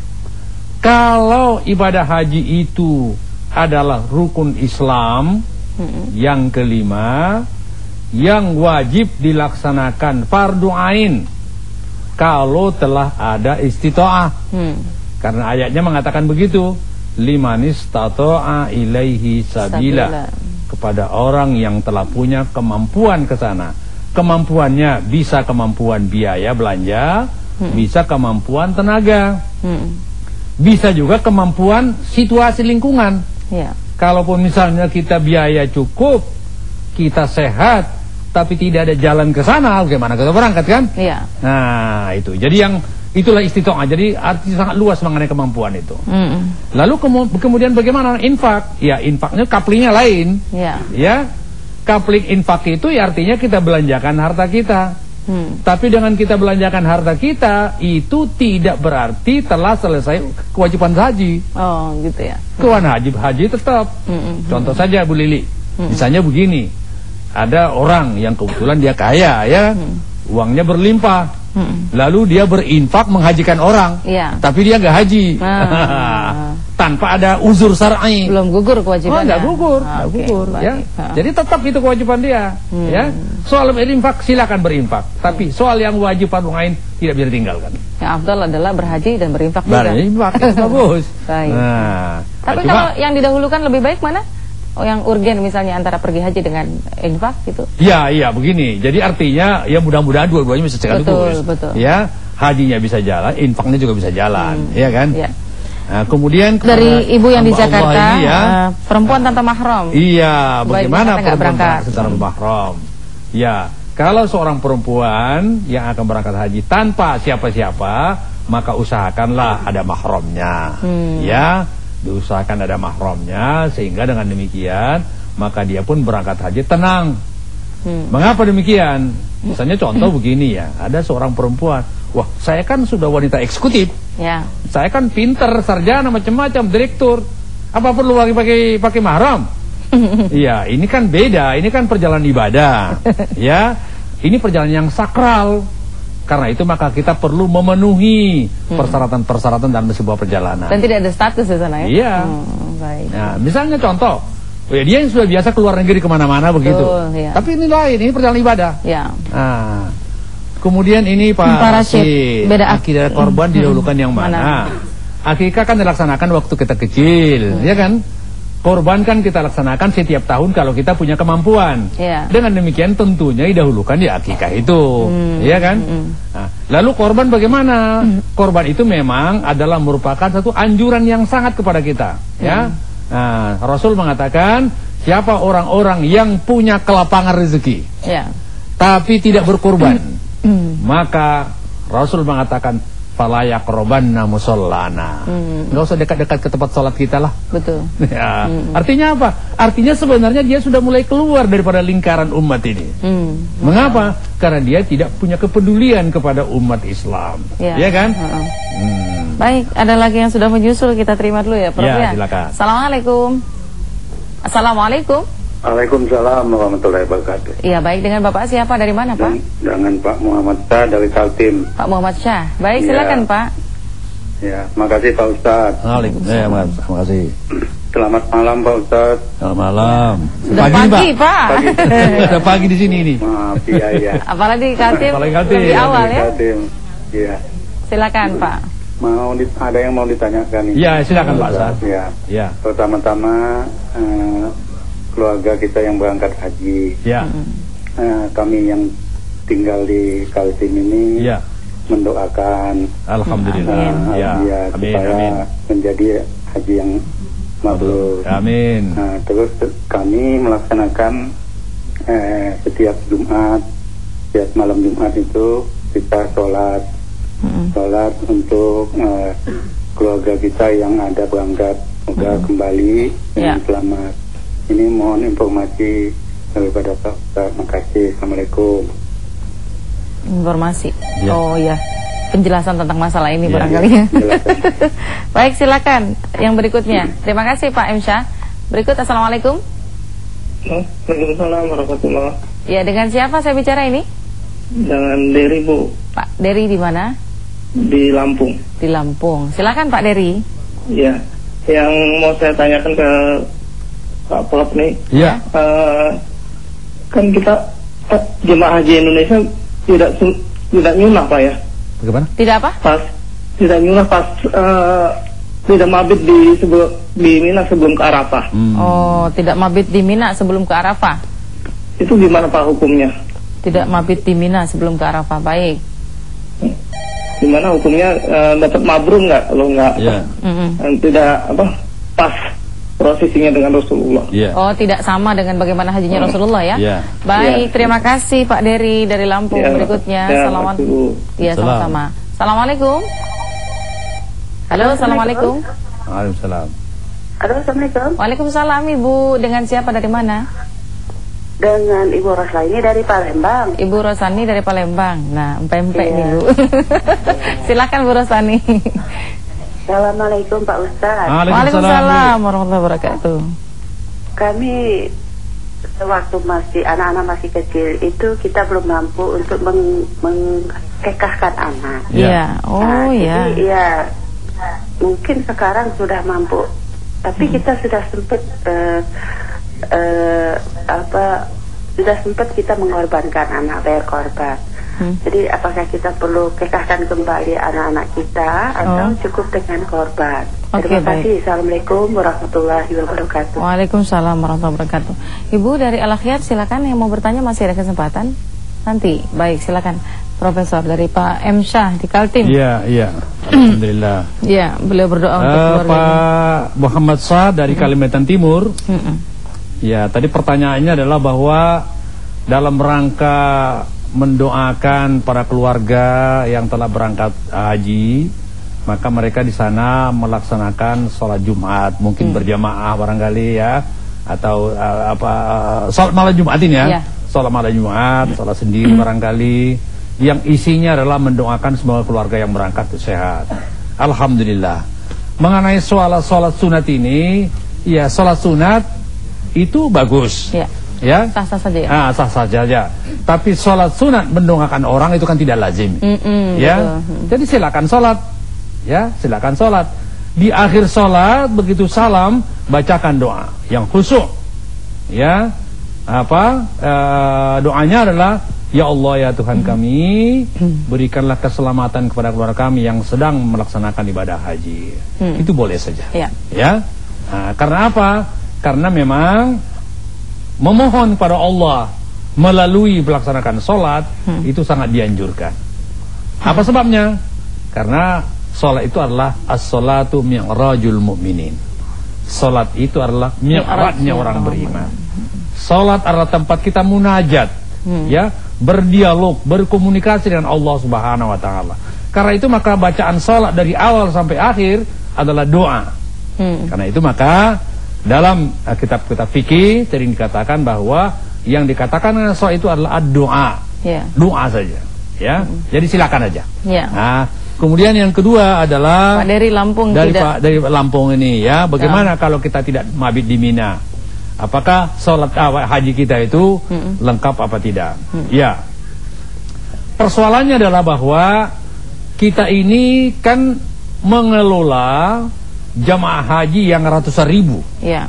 Kalau ibadah haji itu adalah rukun Islam yang kelima, yang wajib dilaksanakan fardu ain kalau telah ada istita'ah. Karena ayatnya mengatakan begitu, limanis tato'a ilaihi sabila, kepada orang yang telah punya kemampuan ke sana. Kemampuannya bisa kemampuan biaya belanja, bisa kemampuan tenaga, bisa juga kemampuan situasi lingkungan. Kalaupun misalnya kita biaya cukup, kita sehat, tapi tidak ada jalan ke sana, bagaimana kita berangkat kan? Nah, itu. Jadi itulah istita'ah. Jadi arti sangat luas mengenai kemampuan itu. Lalu kemudian bagaimana infak? Ya, infaknya kaplingnya lain. Ya, kapling infak itu ya artinya kita belanjakan harta kita. Tapi dengan kita belanjakan harta kita, itu tidak berarti telah selesai kewajiban haji. Oh, gitu ya. Kewajiban haji tetap. Contoh saja Bu Lili. Misalnya begini, ada orang yang kebetulan dia kaya ya, uangnya berlimpah. Lalu dia berinfak menghajikan orang, tapi dia nggak haji. Tanpa ada uzur syar'i. Belum gugur kewajibannya. Nggak gugur, ya. Jadi tetap itu kewajiban dia, ya. Soal berinfak silakan berinfak, tapi soal yang wajib fardu ain tidak bisa ditinggalkan. Yang afdal adalah berhaji dan berinfak juga. Berinfak, bagus. Baik. Nah, tapi kalau yang didahulukan lebih baik mana? Oh, yang urgen misalnya antara pergi haji dengan infak gitu. Iya, begini. Jadi artinya ya mudah-mudahan dua-duanya bisa sekaligus. Betul. Ya, hajinya bisa jalan, infaknya juga bisa jalan, ya kan? Iya. Nah, kemudian dari ibu yang di Jakarta, ini ya, perempuan tanpa mahram. Iya, bagaimana perempuan tanpa mahram? Ya, kalau seorang perempuan yang akan berangkat haji tanpa siapa-siapa, maka usahakanlah ada mahramnya. Ya, diusahakan ada mahramnya sehingga dengan demikian maka dia pun berangkat haji tenang. Mengapa demikian? Misalnya contoh begini ya, ada seorang perempuan, wah saya kan sudah wanita eksekutif, ya, saya kan pinter, sarjana macam-macam, direktur, apa perlu lagi pakai mahram? Iya, ini kan beda, ini kan perjalanan ibadah, ya, ini perjalanan yang sakral. Karena itu maka kita perlu memenuhi persyaratan-persyaratan dalam sebuah perjalanan. Dan tidak ada status di sana ya? Iya. Baik. Nah, misalnya contoh, ya dia yang sudah biasa keluar negeri kemana-mana begitu. Ya. Tapi ini lain, ini perjalanan ibadah. Ya. Nah, kemudian ini Pak Rashid, beda akidah korban didahulukan yang mana? Akikah kan dilaksanakan waktu kita kecil, ya kan? Korban kan kita laksanakan setiap tahun kalau kita punya kemampuan. Dengan demikian tentunya didahulukan di akikah itu, ya kan? Nah, lalu korban bagaimana? Korban itu memang adalah merupakan satu anjuran yang sangat kepada kita, ya. Nah, Rasul mengatakan siapa orang-orang yang punya kelapangan rezeki, tapi tidak berkorban, maka Rasul mengatakan fala yaqrabanna musallana. Enggak usah dekat-dekat ke tempat sholat kita lah. Betul. Ya. Artinya apa? Artinya sebenarnya dia sudah mulai keluar daripada lingkaran umat ini. Mengapa? Karena dia tidak punya kepedulian kepada umat Islam. Ya kan? Baik, ada lagi yang sudah menyusul, kita terima dulu ya, Prof. Ya, silakan. Assalamualaikum. Assalamualaikum. Waalaikumsalam warahmatullahi wabarakatuh. Iya, baik, dengan Bapak siapa, dari mana Pak? Dengan Pak Muhammad Syah dari Kaltim. Pak Muhammad Syah, baik, silakan Pak. Ya, makasih Pak Ustadz. Waalaikumsalam. Terima kasih. Selamat malam Pak Ustadz. Selamat malam. Sudah pagi Pak. Sudah pagi di sini ini. Maaf, iya. Apalagi Kaltim lebih awal ya. Iya. Silakan Pak. Ada yang mau ditanyakan ini. Iya, silakan Pak Ustadz. Ya. Pertama-tama keluarga kita yang berangkat haji, kami yang tinggal di Kaltim ini mendoakan, alhamdulillah, supaya menjadi haji yang mabrur. Amin. Terus kami melaksanakan setiap Jumat, setiap malam Jumat itu kita sholat untuk keluarga kita yang ada berangkat, semoga kembali dengan selamat. Ini mohon informasi daripada Pak Ustaz. Makasih. Assalamualaikum. Informasi. Oh ya, penjelasan tentang masalah ini barangkali ya. Baik, silakan yang berikutnya. Terima kasih Pak M. Syah. Berikut, assalamualaikum. Waalaikumsalam warahmatullahi. Ya, dengan siapa saya bicara ini? Dengan Dery, Bu. Pak Dery di mana? Di Lampung. Di Lampung. Silakan Pak Dery. Ya, yang mau saya tanyakan ke Pak Prof nih, kan kita jemaah haji Indonesia tidak nyunah Pak ya? Bagaimana? Tidak apa? Tidak nyunah pas tidak mabit di Mina sebelum ke Arafah. Oh, tidak mabit di Mina sebelum ke Arafah. Itu gimana Pak hukumnya? Tidak mabit di Mina sebelum ke Arafah, baik. Gimana hukumnya, dapat mabrur nggak kalau nggak tidak pas prosesinya dengan Rasulullah. Oh, tidak sama dengan bagaimana hajinya Rasulullah ya. Baik, terima kasih Pak Dery dari Lampung. Berikutnya, sama-sama. Assalamualaikum. Halo, assalamualaikum. Waalaikumsalam. Halo, assalamualaikum. Waalaikumsalam, Ibu. Dengan siapa, dari mana? Dengan Ibu Rosani dari Palembang. Ibu Rosani dari Palembang. Nah, empek-empek nih Bu. Silakan Bu Rosani. Assalamualaikum Pak Ustaz. Waalaikumsalam warahmatullahi wabarakatuh. Kami sewaktu anak-anak masih kecil itu kita belum mampu untuk mengkekahkan anak. Jadi mungkin sekarang sudah mampu, tapi kita sudah sempat kita mengorbankan anak, bayar korban. Jadi apakah kita perlu kekahkan kembali anak-anak kita atau cukup dengan korban? Terima kasih. Assalamualaikum warahmatullahi wabarakatuh. Waalaikumsalam warahmatullahi wabarakatuh. Ibu dari Al-Akhyar, silakan yang mau bertanya, masih ada kesempatan nanti. Baik, silakan Profesor dari Pak M. Syah di Kaltim. Iya, alhamdulillah. Iya, beliau berdoa untuk keluarga. Pak Muhammad Syah dari Kalimantan Timur. Ya, tadi pertanyaannya adalah bahwa dalam rangka mendoakan para keluarga yang telah berangkat haji, maka mereka di sana melaksanakan sholat Jumat, mungkin berjamaah barangkali ya, atau sholat malam Jumat ini ya, sholat malam Jumat, sholat sendiri barangkali, yang isinya adalah mendoakan semua keluarga yang berangkat sehat. Alhamdulillah. Mengenai sholat sunat ini, ya sholat sunat itu bagus. Ya, sah-sah saja ya. Sah-sah saja. Tapi sholat sunat mendoakan orang itu kan tidak lazim. Ya, jadi silakan sholat. Ya, silakan sholat. Di akhir sholat begitu salam bacakan doa yang khusyuk. Ya, doanya adalah ya Allah ya Tuhan kami, berikanlah keselamatan kepada keluarga kami yang sedang melaksanakan ibadah haji. Itu boleh saja. Ya. Karena apa? Karena memang memohon pada Allah melalui melaksanakan sholat itu sangat dianjurkan. Apa sebabnya? Karena sholat itu adalah as-sholatu mi'rajul mu'minin. Sholat itu adalah mi'rajnya orang beriman. Sholat adalah tempat kita munajat, ya, berdialog, berkomunikasi dengan Allah Subhanahu wa taala. Karena itu maka bacaan sholat dari awal sampai akhir adalah doa. Karena itu maka dalam kitab-kitab fikih sering dikatakan bahwa yang dikatakan sholat itu adalah doa, doa saja, ya. Jadi silakan aja. Nah, kemudian yang kedua adalah Pak dari Lampung, dari Lampung ini, ya. Bagaimana kalau kita tidak mabit di Mina? Apakah sholat haji kita itu lengkap apa tidak? Ya. Persoalannya adalah bahwa kita ini kan mengelola jamaah haji yang ratusan ribu.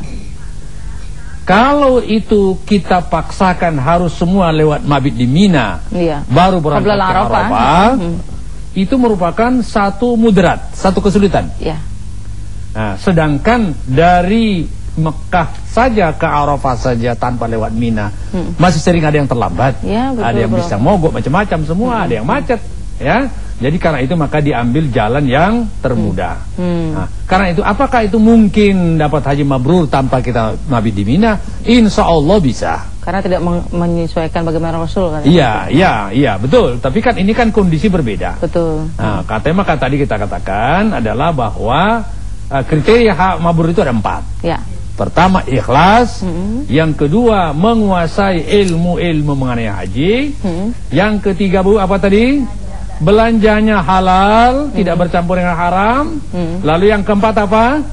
Kalau itu kita paksakan harus semua lewat mabit di Mina, baru berangkat ke Arafah, itu merupakan satu mudarat, satu kesulitan. Nah, sedangkan dari Mekah saja ke Arafah saja tanpa lewat Mina, masih sering ada yang terlambat, ada yang bisa mogok macam-macam semua, ada yang macet, ya. Jadi karena itu maka diambil jalan yang termudah. Nah, karena itu apakah itu mungkin dapat haji mabrur tanpa kita mabit di Mina? Insya Allah bisa. Karena tidak menyesuaikan bagaimana Rasul kan? Iya, betul. Tapi kan ini kan kondisi berbeda. Betul. Nah, maka tadi kita katakan adalah bahwa kriteria mabrur itu ada 4. Pertama ikhlas, yang kedua menguasai ilmu mengenai haji, yang ketiga apa tadi? Belanjanya halal, tidak bercampur dengan haram. Lalu yang keempat apa?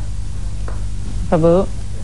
Bu?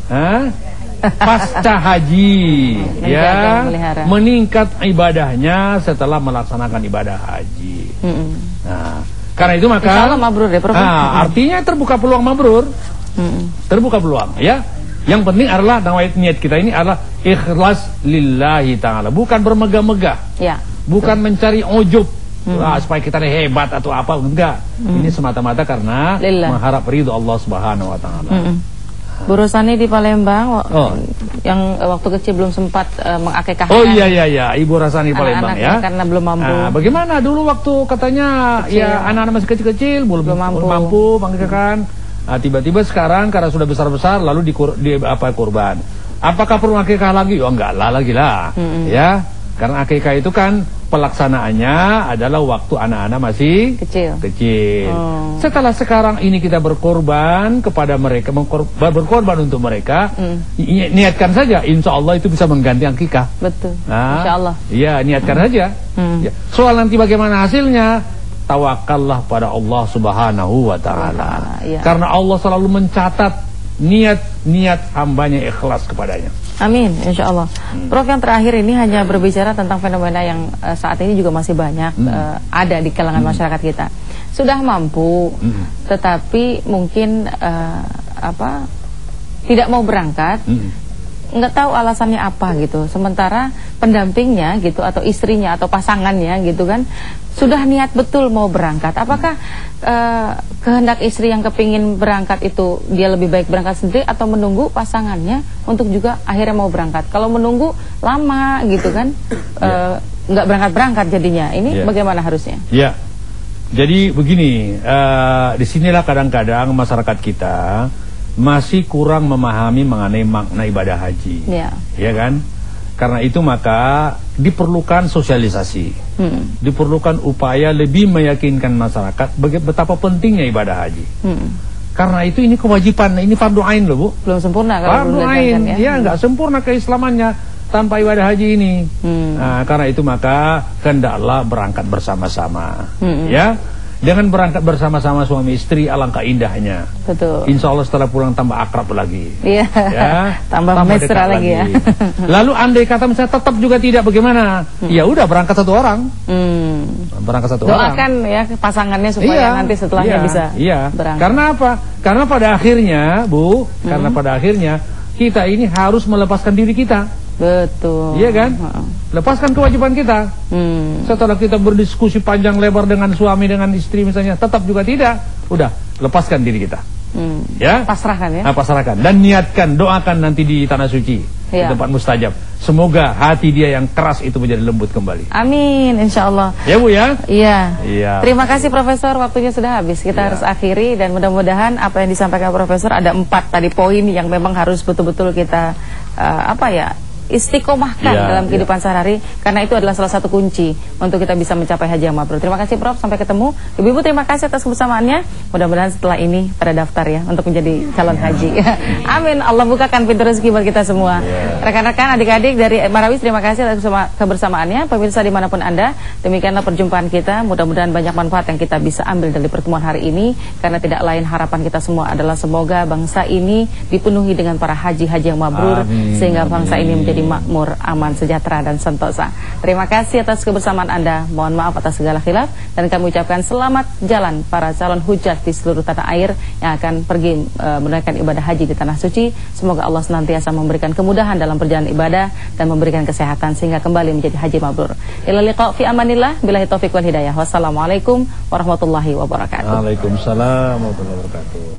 Pasca haji, ya, meningkat ibadahnya setelah melaksanakan ibadah haji. Nah, karena itu maka mabrur ya, artinya terbuka peluang mabrur. Terbuka peluang, ya. Yang penting adalah niat kita ini adalah ikhlas lillahi ta'ala, bukan bermegah-megah, bukan mencari ujub, supaya kita hebat atau apa, enggak. Ini semata-mata karena mengharap ridho Allah Subhanahu wa taala. Bu Rosani di Palembang, yang waktu kecil belum sempat mengakekahkan. Iya, Ibu Rosani Palembang ya. Karena belum mampu. Bagaimana dulu waktu katanya ya anak-anak masih kecil-kecil belum mampu mengakekahkan. Tiba-tiba sekarang karena sudah besar-besar lalu kurban. Apakah perlu akikah lagi? Oh enggak lah lagi lah. Ya. Karena akikah itu kan pelaksanaannya adalah waktu anak-anak masih kecil. Setelah sekarang ini kita berkorban kepada mereka, berkorban untuk mereka, niatkan saja, insya Allah itu bisa mengganti akikah. Betul. Insya Allah. Iya, niatkan saja. Ya. Soal nanti bagaimana hasilnya, tawakallah pada Allah Subhanahu wa taala. Karena Allah selalu mencatat niat hambanya ikhlas kepadanya. Amin, insya Allah. Prof, yang terakhir ini hanya berbicara tentang fenomena yang saat ini juga masih banyak ada di kalangan masyarakat kita. Sudah mampu, tetapi mungkin tidak mau berangkat, nggak tahu alasannya apa gitu. Sementara pendampingnya gitu atau istrinya atau pasangannya gitu kan sudah niat betul mau berangkat. Apakah kehendak istri yang kepingin berangkat itu dia lebih baik berangkat sendiri atau menunggu pasangannya untuk juga akhirnya mau berangkat? Kalau menunggu lama gitu kan nggak berangkat jadinya. Ini bagaimana harusnya? Ya. Jadi begini, disinilah kadang-kadang masyarakat kita masih kurang memahami mengenai makna ibadah haji, ya kan? Karena itu maka diperlukan sosialisasi, diperlukan upaya lebih meyakinkan masyarakat betapa pentingnya ibadah haji. Karena itu ini kewajiban, ini fardu ain loh Bu. Belum sempurna kalau fardu ain, ya nggak sempurna keislamannya tanpa ibadah haji ini. Nah, karena itu maka hendaklah berangkat bersama-sama, ya. Jangan berangkat bersama-sama suami istri, alangkah indahnya. Betul. Insya Allah setelah pulang tambah akrab lagi. Iya. Ya, tambah mesra lagi ya. Lalu andai kata misalnya tetap juga tidak, bagaimana? Ya udah berangkat satu orang. Berangkat satu orang. Doakan ya pasangannya supaya nanti setelahnya bisa berangkat. Karena apa? Karena pada akhirnya, Bu, karena pada akhirnya kita ini harus melepaskan diri kita. Betul. Iya kan? Lepaskan kewajiban kita. Setelah kita berdiskusi panjang lebar dengan suami, dengan istri misalnya, tetap juga tidak. Udah, lepaskan diri kita. Ya? Pasrahkan ya. Nah, pasrahkan dan niatkan, doakan nanti di tanah suci, di tempat mustajab. Semoga hati dia yang keras itu menjadi lembut kembali. Amin, insya Allah. Ya Bu ya? Iya. Iya. Terima kasih Profesor, waktunya sudah habis. Kita harus akhiri dan mudah-mudahan apa yang disampaikan Profesor ada 4 tadi poin yang memang harus betul-betul kita istiqomahkan dalam kehidupan sehari-hari, karena itu adalah salah satu kunci untuk kita bisa mencapai haji yang mabrur. Terima kasih Prof, sampai ketemu. Ibu-ibu terima kasih atas kebersamaannya. Mudah-mudahan setelah ini pada daftar ya untuk menjadi calon haji. Amin. Allah bukakan pintu rezeki buat kita semua. Rekan-rekan, adik-adik dari Marawis, terima kasih atas kebersamaannya. Pemirsa dimanapun Anda, demikianlah perjumpaan kita. Mudah-mudahan banyak manfaat yang kita bisa ambil dari pertemuan hari ini, karena tidak lain harapan kita semua adalah semoga bangsa ini dipenuhi dengan para haji-haji yang mabrur. Sehingga bangsa ini menjadi makmur, aman, sejahtera dan sentosa. Terima kasih atas kebersamaan Anda. Mohon maaf atas segala khilaf dan kami ucapkan selamat jalan para calon hujjah di seluruh tanah air yang akan pergi menunaikan ibadah haji di tanah suci. Semoga Allah senantiasa memberikan kemudahan dalam perjalanan ibadah dan memberikan kesehatan sehingga kembali menjadi haji mabrur. Ila liqa fi amanillah, billahi taufiq wal hidayah. Wassalamualaikum warahmatullahi wabarakatuh. Waalaikumsalam warahmatullahi wabarakatuh.